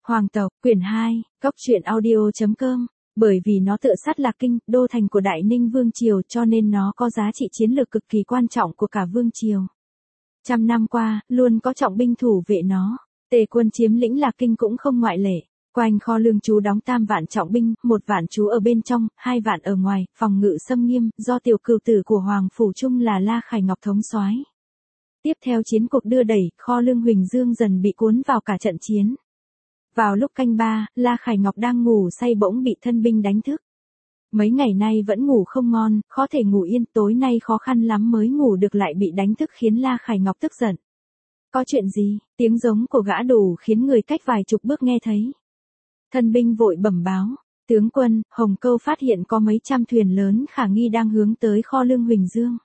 Hoàng tộc, quyển 2, Cốc truyện audio.com. Bởi vì nó tựa sát Lạc Kinh, đô thành của Đại Ninh Vương Triều cho nên nó có giá trị chiến lược cực kỳ quan trọng của cả Vương Triều. Trăm năm qua, luôn có trọng binh thủ vệ nó. Tề quân chiếm lĩnh Lạc Kinh cũng không ngoại lệ. Quanh kho lương trú đóng 3 vạn trọng binh, 1 vạn trú ở bên trong, 2 vạn ở ngoài, phòng ngự xâm nghiêm, do tiểu cửu tử của Hoàng Phủ Trung là La Khải Ngọc thống soái. Tiếp theo chiến cuộc đưa đẩy, kho lương Huỳnh Dương dần bị cuốn vào cả trận chiến. Vào lúc canh 3, La Khải Ngọc đang ngủ say bỗng bị thân binh đánh thức. Mấy ngày nay vẫn ngủ không ngon, khó thể ngủ yên, tối nay khó khăn lắm mới ngủ được lại bị đánh thức khiến La Khải Ngọc tức giận. Có chuyện gì? Tiếng giống của gã đủ khiến người cách vài chục bước nghe thấy. Thân binh vội bẩm báo, tướng quân, Hồng Câu phát hiện có mấy trăm thuyền lớn khả nghi đang hướng tới kho lương Huỳnh Dương.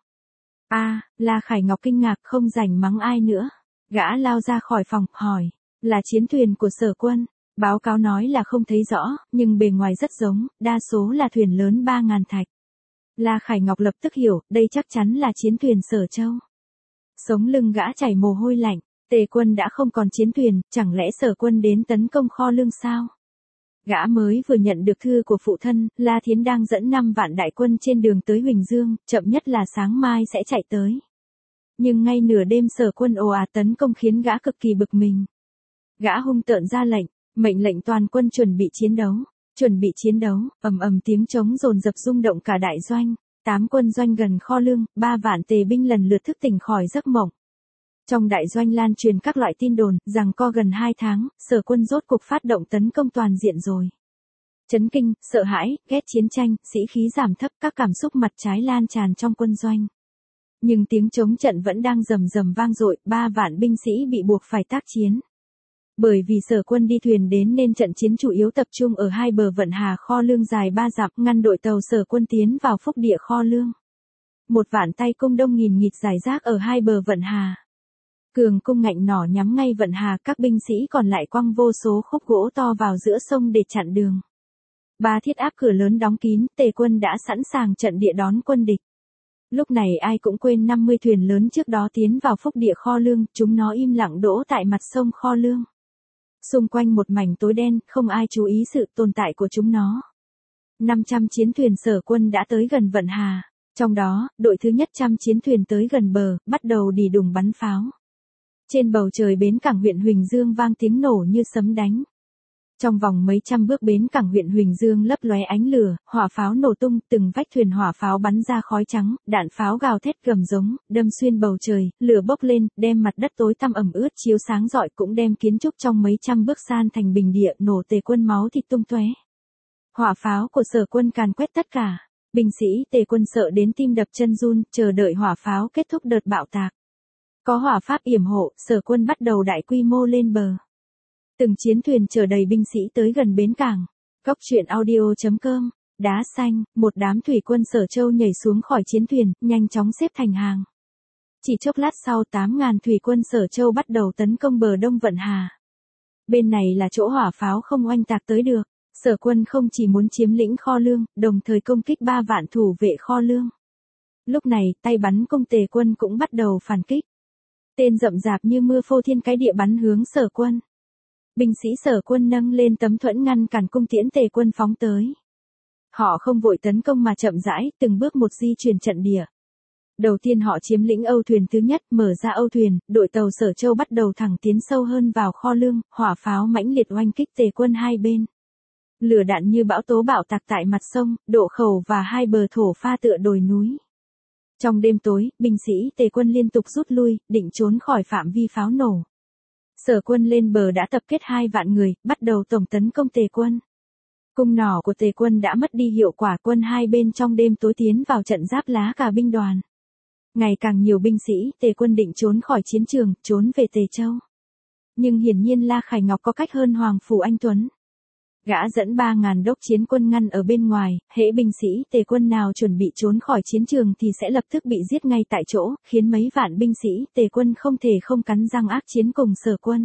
La Khải Ngọc kinh ngạc không rảnh mắng ai nữa. Gã lao ra khỏi phòng, hỏi, là chiến thuyền của Sở quân. Báo cáo nói là không thấy rõ, nhưng bề ngoài rất giống, đa số là thuyền lớn 3.000 thạch. La Khải Ngọc lập tức hiểu, đây chắc chắn là chiến thuyền Sở Châu. Sống lưng gã chảy mồ hôi lạnh, Tề quân đã không còn chiến thuyền, chẳng lẽ Sở quân đến tấn công kho lương sao? Gã mới vừa nhận được thư của phụ thân, La Thiến đang dẫn 5 vạn đại quân trên đường tới Huỳnh Dương, chậm nhất là sáng mai sẽ chạy tới. Nhưng ngay nửa đêm Sở quân ồ ạt tấn công khiến gã cực kỳ bực mình. Gã hung tợn ra lệnh, mệnh lệnh toàn quân chuẩn bị chiến đấu, ầm ầm tiếng trống dồn dập rung động cả đại doanh, 8 quân doanh gần kho lương, 3 vạn tề binh lần lượt thức tỉnh khỏi giấc mộng. Trong đại doanh lan truyền các loại tin đồn, rằng co gần 2 tháng, Sở quân rốt cuộc phát động tấn công toàn diện rồi. Chấn kinh, sợ hãi, ghét chiến tranh, sĩ khí giảm thấp, các cảm xúc mặt trái lan tràn trong quân doanh. Nhưng tiếng chống trận vẫn đang rầm rầm vang dội, 3 vạn binh sĩ bị buộc phải tác chiến. Bởi vì Sở quân đi thuyền đến nên trận chiến chủ yếu tập trung ở hai bờ vận hà kho lương dài 3 dặm, ngăn đội tàu Sở quân tiến vào phúc địa kho lương. 1 vạn tay cung đông nghìn nghịt rải rác ở hai bờ vận hà. Cường cung ngạnh nỏ nhắm ngay vận hà, các binh sĩ còn lại quăng vô số khúc gỗ to vào giữa sông để chặn đường. 3 thiết áp cửa lớn đóng kín, Tề quân đã sẵn sàng trận địa đón quân địch. Lúc này ai cũng quên 50 thuyền lớn trước đó tiến vào phúc địa kho lương, chúng nó im lặng đỗ tại mặt sông kho lương. Xung quanh một mảnh tối đen, không ai chú ý sự tồn tại của chúng nó. 500 chiến thuyền Sở quân đã tới gần vận hà. Trong đó, đội thứ nhất 100 chiến thuyền tới gần bờ, bắt đầu đì đùng bắn pháo. Trên bầu trời bến cảng huyện Huỳnh Dương vang tiếng nổ như sấm đánh. Trong vòng mấy trăm bước bến cảng huyện Huỳnh Dương lấp lóe ánh lửa, hỏa pháo nổ tung, từng vách thuyền hỏa pháo bắn ra khói trắng, đạn pháo gào thét gầm giống, đâm xuyên bầu trời, lửa bốc lên, đem mặt đất tối tăm ẩm ướt chiếu sáng rọi, cũng đem kiến trúc trong mấy trăm bước san thành bình địa, nổ Tề quân máu thịt tung tóe. Hỏa pháo của Sở quân càn quét tất cả, binh sĩ Tề quân sợ đến tim đập chân run, chờ đợi hỏa pháo kết thúc đợt bạo tạc. Có hỏa pháp yểm hộ, Sở quân bắt đầu đại quy mô lên bờ. Từng chiến thuyền chở đầy binh sĩ tới gần bến cảng. Cốc truyện audio.com. Đá xanh, một đám thủy quân Sở Châu nhảy xuống khỏi chiến thuyền, nhanh chóng xếp thành hàng. Chỉ chốc lát sau 8.000 thủy quân Sở Châu bắt đầu tấn công bờ đông vận hà. Bên này là chỗ hỏa pháo không oanh tạc tới được. Sở quân không chỉ muốn chiếm lĩnh kho lương, đồng thời công kích 3 vạn thủ vệ kho lương. Lúc này, tay bắn cung Tề quân cũng bắt đầu phản kích. Tên rậm rạp như mưa phô thiên cái địa bắn hướng Sở quân. Binh sĩ Sở quân nâng lên tấm thuẫn ngăn cản cung tiễn Tề quân phóng tới. Họ không vội tấn công mà chậm rãi, từng bước một di chuyển trận địa. Đầu tiên họ chiếm lĩnh âu thuyền thứ nhất, mở ra âu thuyền, đội tàu Sở Châu bắt đầu thẳng tiến sâu hơn vào kho lương, hỏa pháo mãnh liệt oanh kích Tề quân hai bên. Lửa đạn như bão tố bạo tạc tại mặt sông, độ khẩu và hai bờ thổ pha tựa đồi núi. Trong đêm tối, binh sĩ Tề quân liên tục rút lui, định trốn khỏi phạm vi pháo nổ. Sở quân lên bờ đã tập kết 2 vạn người, bắt đầu tổng tấn công Tề quân. Cung nỏ của Tề quân đã mất đi hiệu quả, quân hai bên trong đêm tối tiến vào trận giáp lá cả binh đoàn. Ngày càng nhiều binh sĩ Tề quân định trốn khỏi chiến trường, trốn về Tề Châu. Nhưng hiển nhiên La Khải Ngọc có cách hơn Hoàng Phủ Anh Tuấn. Gã dẫn 3.000 đốc chiến quân ngăn ở bên ngoài, hễ binh sĩ Tề quân nào chuẩn bị trốn khỏi chiến trường thì sẽ lập tức bị giết ngay tại chỗ, khiến mấy vạn binh sĩ Tề quân không thể không cắn răng ác chiến cùng Sở quân.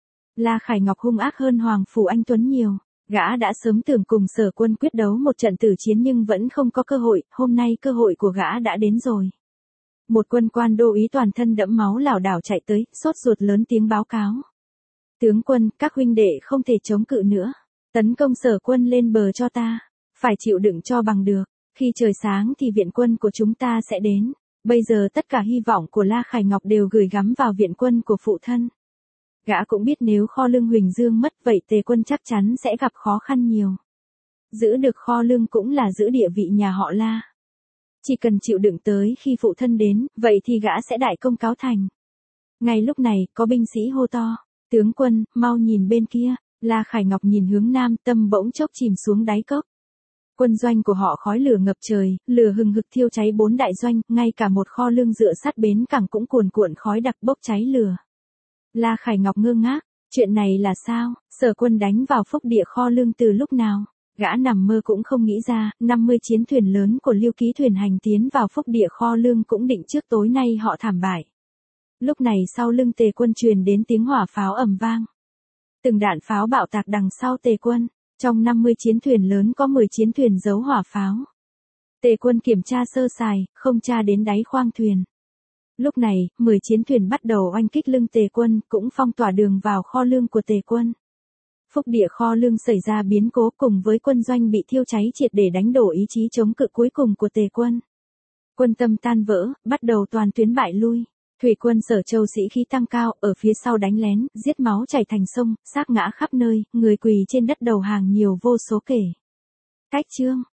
La Khải Ngọc hung ác hơn Hoàng Phủ Anh Tuấn nhiều, gã đã sớm tưởng cùng Sở quân quyết đấu một trận tử chiến nhưng vẫn không có cơ hội, hôm nay cơ hội của gã đã đến rồi. Một quân quan đô úy toàn thân đẫm máu lảo đảo chạy tới, sốt ruột lớn tiếng báo cáo. Tướng quân, các huynh đệ không thể chống cự nữa. Tấn công Sở quân lên bờ cho ta. Phải chịu đựng cho bằng được. Khi trời sáng thì viện quân của chúng ta sẽ đến. Bây giờ tất cả hy vọng của La Khải Ngọc đều gửi gắm vào viện quân của phụ thân. Gã cũng biết nếu kho lương Huỳnh Dương mất vậy Tề quân chắc chắn sẽ gặp khó khăn nhiều. Giữ được kho lương cũng là giữ địa vị nhà họ La. Chỉ cần chịu đựng tới khi phụ thân đến, vậy thì gã sẽ đại công cáo thành. Ngay lúc này, có binh sĩ hô to. Tướng quân, mau nhìn bên kia. La Khải Ngọc nhìn hướng nam, tâm bỗng chốc chìm xuống đáy cốc. Quân doanh của họ khói lửa ngập trời, lửa hừng hực thiêu cháy 4 đại doanh, ngay cả một kho lương dựa sát bến cảng cũng cuồn cuộn khói đặc bốc cháy lửa. La Khải Ngọc ngơ ngác, chuyện này là sao? Sở quân đánh vào phúc địa kho lương từ lúc nào? Gã nằm mơ cũng không nghĩ ra, 50 chiến thuyền lớn của Lưu Ký thuyền hành tiến vào phúc địa kho lương cũng định trước tối nay họ thảm bại. Lúc này sau lưng Tề quân truyền đến tiếng hỏa pháo ầm vang. Từng đạn pháo bạo tạc đằng sau Tề quân, trong 50 chiến thuyền lớn có 10 chiến thuyền giấu hỏa pháo. Tề quân kiểm tra sơ sài, không tra đến đáy khoang thuyền. Lúc này, 10 chiến thuyền bắt đầu oanh kích lưng Tề quân, cũng phong tỏa đường vào kho lương của Tề quân. Phúc địa kho lương xảy ra biến cố cùng với quân doanh bị thiêu cháy triệt để đánh đổ ý chí chống cự cuối cùng của Tề quân. Quân tâm tan vỡ, bắt đầu toàn tuyến bại lui. Thủy quân Sở Châu sĩ khí tăng cao, ở phía sau đánh lén, giết máu chảy thành sông, xác ngã khắp nơi, người quỳ trên đất đầu hàng nhiều vô số kể. Cách chương